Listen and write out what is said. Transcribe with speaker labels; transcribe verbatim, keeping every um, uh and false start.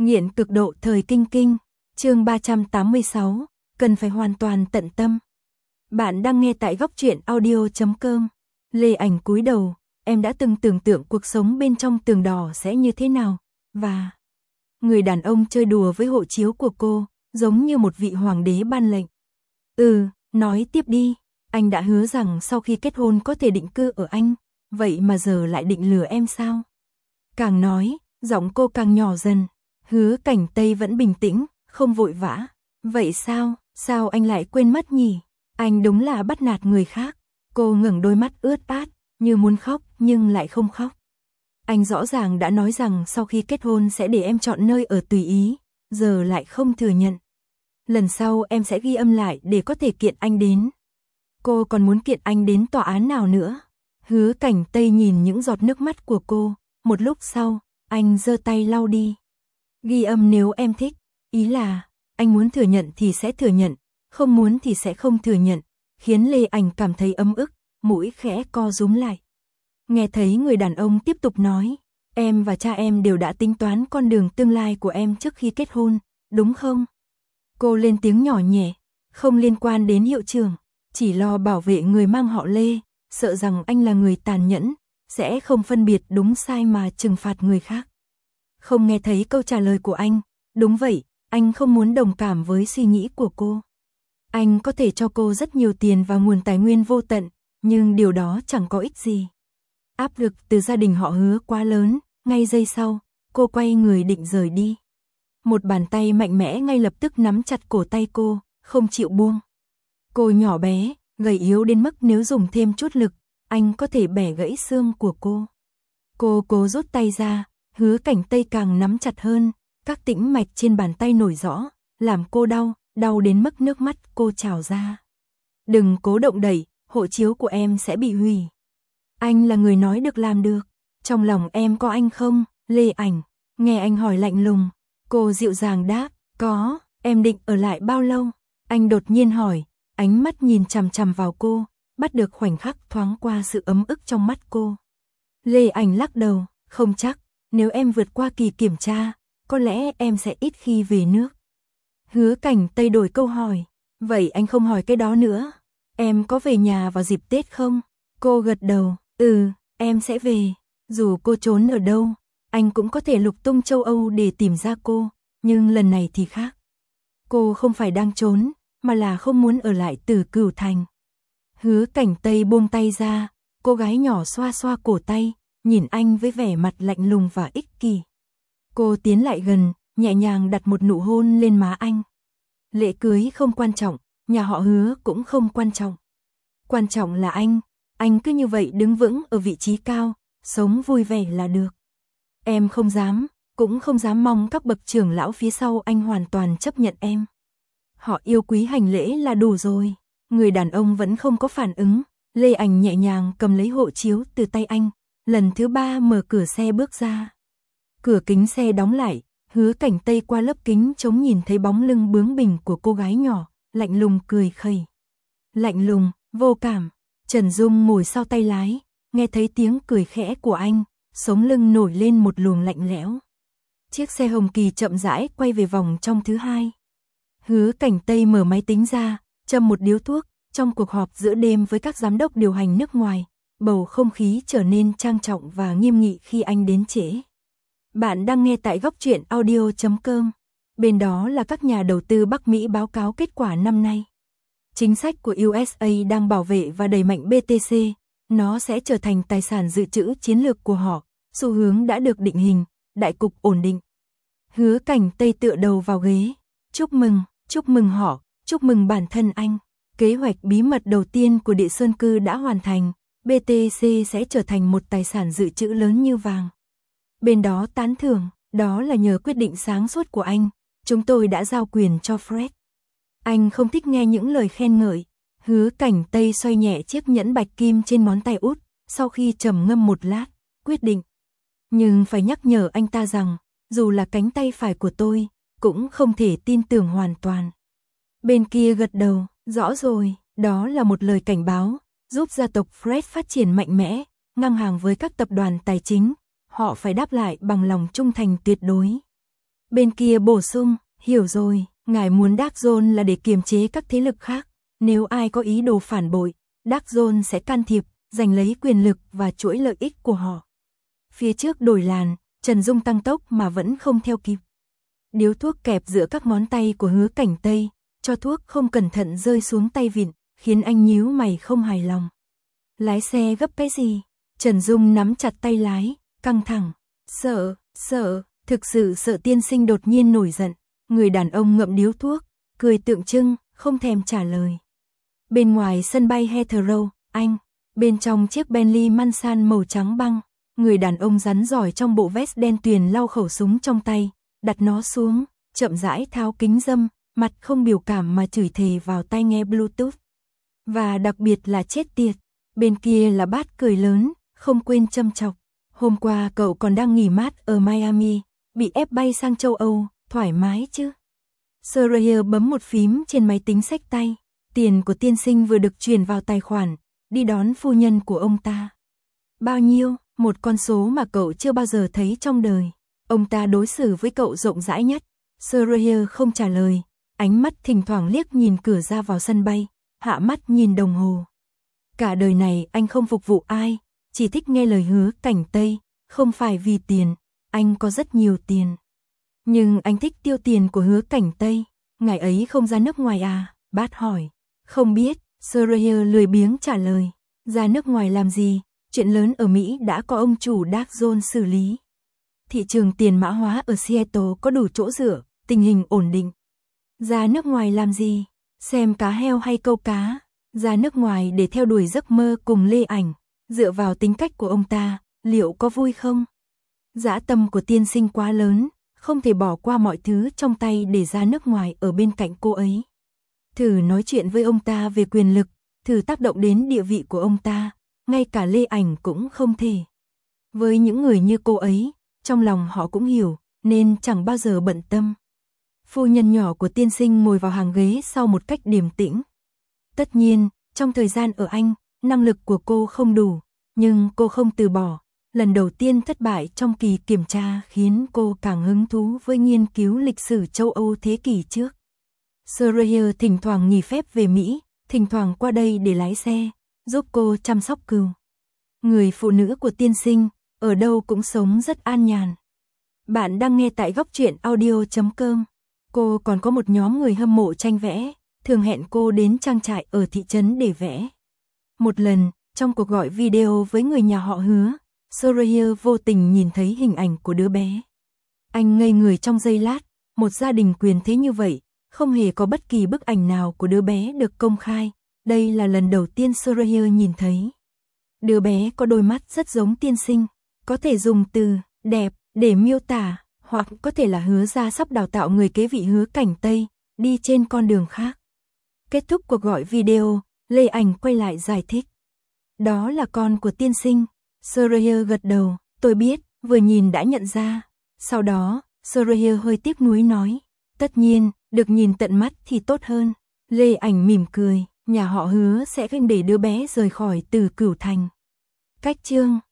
Speaker 1: Nghiện cực độ thời kinh kinh, chương ba trăm tám mươi sáu, cần phải hoàn toàn tận tâm. Bạn đang nghe tại góc truyện audio chấm com. Lê Ảnh cúi đầu, em đã từng tưởng tượng cuộc sống bên trong tường đỏ sẽ như thế nào, và người đàn ông chơi đùa với hộ chiếu của cô, giống như một vị hoàng đế ban lệnh. Ừ, nói tiếp đi, anh đã hứa rằng sau khi kết hôn có thể định cư ở Anh, vậy mà giờ lại định lừa em sao? Càng nói, giọng cô càng nhỏ dần. Hứa Cảnh Tây vẫn bình tĩnh, không vội vã. Vậy sao, sao anh lại quên mất nhỉ? Anh đúng là bắt nạt người khác. Cô ngẩng đôi mắt ướt át, như muốn khóc nhưng lại không khóc. Anh rõ ràng đã nói rằng sau khi kết hôn sẽ để em chọn nơi ở tùy ý, giờ lại không thừa nhận. Lần sau em sẽ ghi âm lại để có thể kiện anh đến. Cô còn muốn kiện anh đến tòa án nào nữa? Hứa Cảnh Tây nhìn những giọt nước mắt của cô, một lúc sau, anh giơ tay lau đi. Ghi âm nếu em thích, ý là, anh muốn thừa nhận thì sẽ thừa nhận, không muốn thì sẽ không thừa nhận, khiến Lê Ảnh cảm thấy ấm ức, mũi khẽ co rúm lại. Nghe thấy người đàn ông tiếp tục nói, em và cha em đều đã tính toán con đường tương lai của em trước khi kết hôn, đúng không? Cô lên tiếng nhỏ nhẹ, không liên quan đến hiệu trưởng, chỉ lo bảo vệ người mang họ Lê, sợ rằng anh là người tàn nhẫn, sẽ không phân biệt đúng sai mà trừng phạt người khác. Không nghe thấy câu trả lời của anh, đúng vậy, anh không muốn đồng cảm với suy nghĩ của cô. Anh có thể cho cô rất nhiều tiền và nguồn tài nguyên vô tận, nhưng điều đó chẳng có ích gì. Áp lực từ gia đình họ Hứa quá lớn, ngay giây sau, cô quay người định rời đi. Một bàn tay mạnh mẽ ngay lập tức nắm chặt cổ tay cô, không chịu buông. Cô nhỏ bé, gầy yếu đến mức nếu dùng thêm chút lực, anh có thể bẻ gãy xương của cô. Cô cố rút tay ra, Hứa Cảnh Tây càng nắm chặt hơn, các tĩnh mạch trên bàn tay nổi rõ, làm cô đau, đau đến mức nước mắt cô trào ra. Đừng cố động đẩy, hộ chiếu của em sẽ bị hủy. Anh là người nói được làm được, trong lòng em có anh không, Lê Ảnh? Nghe anh hỏi lạnh lùng, cô dịu dàng đáp, có, em định ở lại bao lâu? Anh đột nhiên hỏi, ánh mắt nhìn chằm chằm vào cô, bắt được khoảnh khắc thoáng qua sự ấm ức trong mắt cô. Lê Ảnh lắc đầu, không chắc, nếu em vượt qua kỳ kiểm tra, có lẽ em sẽ ít khi về nước. Hứa Cảnh Tây đổi câu hỏi, vậy anh không hỏi cái đó nữa. Em có về nhà vào dịp Tết không? Cô gật đầu, ừ, em sẽ về. Dù cô trốn ở đâu, anh cũng có thể lục tung châu Âu để tìm ra cô, nhưng lần này thì khác. Cô không phải đang trốn, mà là không muốn ở lại Tử Cửu Thành. Hứa Cảnh Tây buông tay ra, cô gái nhỏ xoa xoa cổ tay, nhìn anh với vẻ mặt lạnh lùng và ích kỷ. Cô tiến lại gần, nhẹ nhàng đặt một nụ hôn lên má anh. Lễ cưới không quan trọng, nhà họ Hứa cũng không quan trọng. Quan trọng là anh, anh cứ như vậy đứng vững ở vị trí cao, sống vui vẻ là được. Em không dám, cũng không dám mong các bậc trưởng lão phía sau anh hoàn toàn chấp nhận em. Họ yêu quý hành lễ là đủ rồi. Người đàn ông vẫn không có phản ứng. Lê Ảnh nhẹ nhàng cầm lấy hộ chiếu từ tay anh, lần thứ ba mở cửa xe bước ra. Cửa kính xe đóng lại, Hứa Cảnh Tây qua lớp kính trống nhìn thấy bóng lưng bướng bỉnh của cô gái nhỏ, lạnh lùng cười khẩy. Lạnh lùng, vô cảm. Trần Dung ngồi sau tay lái, nghe thấy tiếng cười khẽ của anh, sống lưng nổi lên một luồng lạnh lẽo. Chiếc xe Hồng Kỳ chậm rãi quay về vòng trong thứ hai. Hứa Cảnh Tây mở máy tính ra, châm một điếu thuốc, trong cuộc họp giữa đêm với các giám đốc điều hành nước ngoài, bầu không khí trở nên trang trọng và nghiêm nghị khi anh đến trễ. Bạn đang nghe tại góc truyện audio chấm com. Bên đó là các nhà đầu tư Bắc Mỹ báo cáo kết quả năm nay. Chính sách của u ét a đang bảo vệ và đẩy mạnh bê tê xê, nó sẽ trở thành tài sản dự trữ chiến lược của họ, xu hướng đã được định hình, đại cục ổn định. Hứa Cảnh Tây tựa đầu vào ghế, chúc mừng, chúc mừng họ, chúc mừng bản thân anh. Kế hoạch bí mật đầu tiên của Địa Sơn Cư đã hoàn thành, bê tê xê sẽ trở thành một tài sản dự trữ lớn như vàng. Bên đó tán thưởng, đó là nhờ quyết định sáng suốt của anh, chúng tôi đã giao quyền cho Fred. Anh không thích nghe những lời khen ngợi. Hứa Cảnh Tây xoay nhẹ chiếc nhẫn bạch kim trên ngón tay út, sau khi trầm ngâm một lát, quyết định. Nhưng phải nhắc nhở anh ta rằng, dù là cánh tay phải của tôi, cũng không thể tin tưởng hoàn toàn. Bên kia gật đầu, rõ rồi, đó là một lời cảnh báo, giúp gia tộc Fred phát triển mạnh mẽ, ngang hàng với các tập đoàn tài chính, họ phải đáp lại bằng lòng trung thành tuyệt đối. Bên kia bổ sung, hiểu rồi, ngài muốn Dark Zone là để kiềm chế các thế lực khác. Nếu ai có ý đồ phản bội, Dark Zone sẽ can thiệp, giành lấy quyền lực và chuỗi lợi ích của họ. Phía trước đổi làn, Trần Dung tăng tốc mà vẫn không theo kịp. Điếu thuốc kẹp giữa các ngón tay của Hứa Cảnh Tây, cho thuốc không cẩn thận rơi xuống tay vịn, khiến anh nhíu mày không hài lòng. Lái xe gấp cái gì? Trần Dung nắm chặt tay lái, căng thẳng. Sợ, sợ, thực sự sợ tiên sinh đột nhiên nổi giận. Người đàn ông ngậm điếu thuốc, cười tượng trưng, không thèm trả lời. Bên ngoài sân bay Heathrow, Anh, bên trong chiếc Bentley Mansan màu trắng băng, người đàn ông rắn giỏi trong bộ vest đen tuyền lau khẩu súng trong tay, đặt nó xuống, chậm rãi tháo kính râm, mặt không biểu cảm mà chửi thề vào tai nghe Bluetooth. Và đặc biệt là chết tiệt, bên kia là Bát cười lớn, không quên châm chọc. Hôm qua cậu còn đang nghỉ mát ở Miami, bị ép bay sang châu Âu, thoải mái chứ? Sawyer bấm một phím trên máy tính xách tay, tiền của tiên sinh vừa được chuyển vào tài khoản, đi đón phu nhân của ông ta. Bao nhiêu? Một con số mà cậu chưa bao giờ thấy trong đời. Ông ta đối xử với cậu rộng rãi nhất. Sawyer không trả lời, ánh mắt thỉnh thoảng liếc nhìn cửa ra vào sân bay, hạ mắt nhìn đồng hồ. Cả đời này anh không phục vụ ai, chỉ thích nghe lời Hứa Cảnh Tây, không phải vì tiền, anh có rất nhiều tiền. Nhưng anh thích tiêu tiền của Hứa Cảnh Tây, ngày ấy không ra nước ngoài à? Bát hỏi. Không biết, Sawyer lười biếng trả lời. Ra nước ngoài làm gì? Chuyện lớn ở Mỹ đã có ông chủ Dark Zone xử lý. Thị trường tiền mã hóa ở Seattle có đủ chỗ dựa, tình hình ổn định. Ra nước ngoài làm gì? Xem cá heo hay câu cá? Ra nước ngoài để theo đuổi giấc mơ cùng Lê Ảnh. Dựa vào tính cách của ông ta, liệu có vui không? Dã tâm của tiên sinh quá lớn, không thể bỏ qua mọi thứ trong tay để ra nước ngoài ở bên cạnh cô ấy. Thử nói chuyện với ông ta về quyền lực, thử tác động đến địa vị của ông ta, ngay cả Lê Ảnh cũng không thể. Với những người như cô ấy, trong lòng họ cũng hiểu, nên chẳng bao giờ bận tâm. Phu nhân nhỏ của tiên sinh ngồi vào hàng ghế sau một cách điềm tĩnh. Tất nhiên, trong thời gian ở Anh, năng lực của cô không đủ, nhưng cô không từ bỏ. Lần đầu tiên thất bại trong kỳ kiểm tra khiến cô càng hứng thú với nghiên cứu lịch sử châu Âu thế kỷ trước. Sawyer thỉnh thoảng nghỉ phép về Mỹ, thỉnh thoảng qua đây để lái xe, giúp cô chăm sóc cừu. Người phụ nữ của tiên sinh, ở đâu cũng sống rất an nhàn. Bạn đang nghe tại góc truyện audio chấm com. Cô còn có một nhóm người hâm mộ tranh vẽ, thường hẹn cô đến trang trại ở thị trấn để vẽ. Một lần, trong cuộc gọi video với người nhà họ Hứa, Sawyer vô tình nhìn thấy hình ảnh của đứa bé. Anh ngây người trong giây lát, một gia đình quyền thế như vậy, không hề có bất kỳ bức ảnh nào của đứa bé được công khai. Đây là lần đầu tiên Sawyer nhìn thấy. Đứa bé có đôi mắt rất giống tiên sinh, có thể dùng từ đẹp để miêu tả, hoặc có thể là Hứa gia sắp đào tạo người kế vị Hứa Cảnh Tây, đi trên con đường khác. Kết thúc cuộc gọi video, Lê Ảnh quay lại giải thích. Đó là con của tiên sinh. Sawyer gật đầu, tôi biết, vừa nhìn đã nhận ra. Sau đó, Sawyer hơi tiếc nuối nói, tất nhiên, được nhìn tận mắt thì tốt hơn. Lê Ảnh mỉm cười, nhà họ Hứa sẽ không để đứa bé rời khỏi Từ Cửu Thành. Cách chương